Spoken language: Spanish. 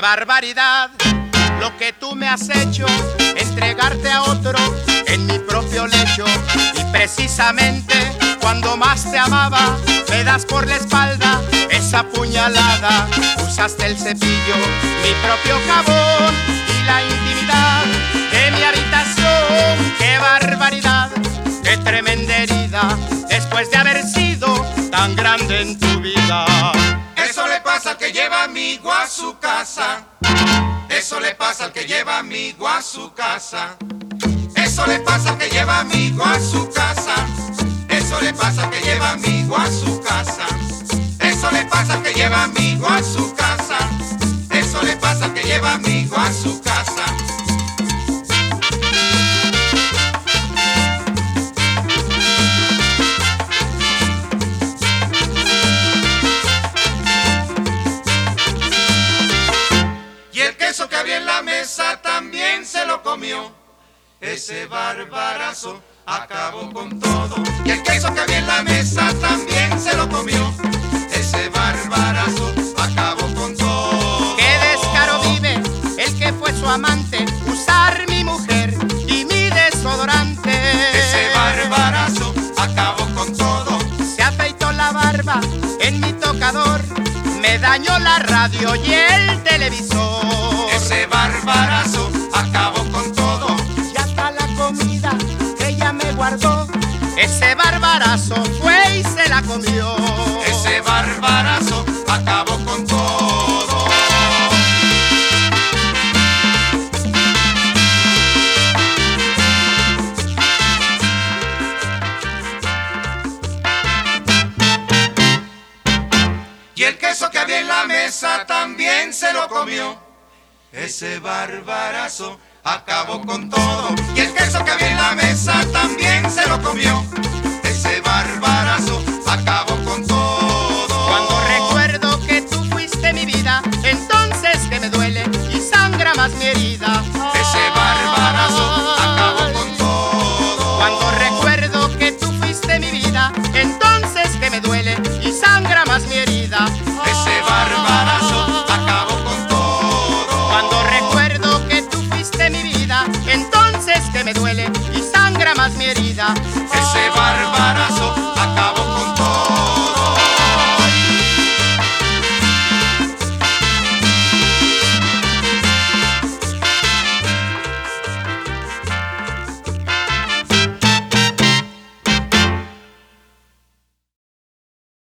barbaridad lo que tú me has hecho, entregarte a otro en mi propio lecho. Y precisamente cuando más te amaba, me das por la espalda esa puñalada. Usaste el cepillo, mi propio jabón y la intimidad de mi habitación. ¡Qué barbaridad! ¡Qué tremenda herida! Después de haber sido tan grande en tu vida. Eso le pasa al que lleva amigo a su casa. Eso le pasa al que lleva amigo a su casa. Eso le pasa al que lleva amigo a su casa. Eso le pasa al que lleva amigo a su casa. Eso le pasa al que lleva amigo a su casa. Eso le pasa al que lleva amigo a su casa. Y el queso que había en la mesa también se lo comió. Ese barbarazo acabó con todo. Y el queso que había en la mesa también se lo comió. Ese barbarazo acabó con todo. ¡Qué descaro vive el que fue su amante! Usar mi mujer y mi desodorante. Ese barbarazo acabó con todo. Se afeitó la barba en mi tocador, me dañó la radio y el televisor. Ese barbarazo acabó con todo. Y hasta la comida que ella me guardó, ese barbarazo fue y se la comió. Ese barbarazo acabó con todo. Y el queso que había en la mesa también se lo comió. Ese barbarazo acabó con todo. Y el queso que había en la mesa también se lo comió. Ese barbarazo acabó con todo. Cuando recuerdo que tú fuiste mi vida, entonces que me duele y sangra más mi herida. Ese barbarazo acabó con todo. Cuando recuerdo que tú fuiste mi vida, entonces que me duele y sangra más mi herida. Ese barbarazo acabó con todo. Cuando recuerdo que tú fuiste mi vida, entonces que me duele y sangra más mi herida.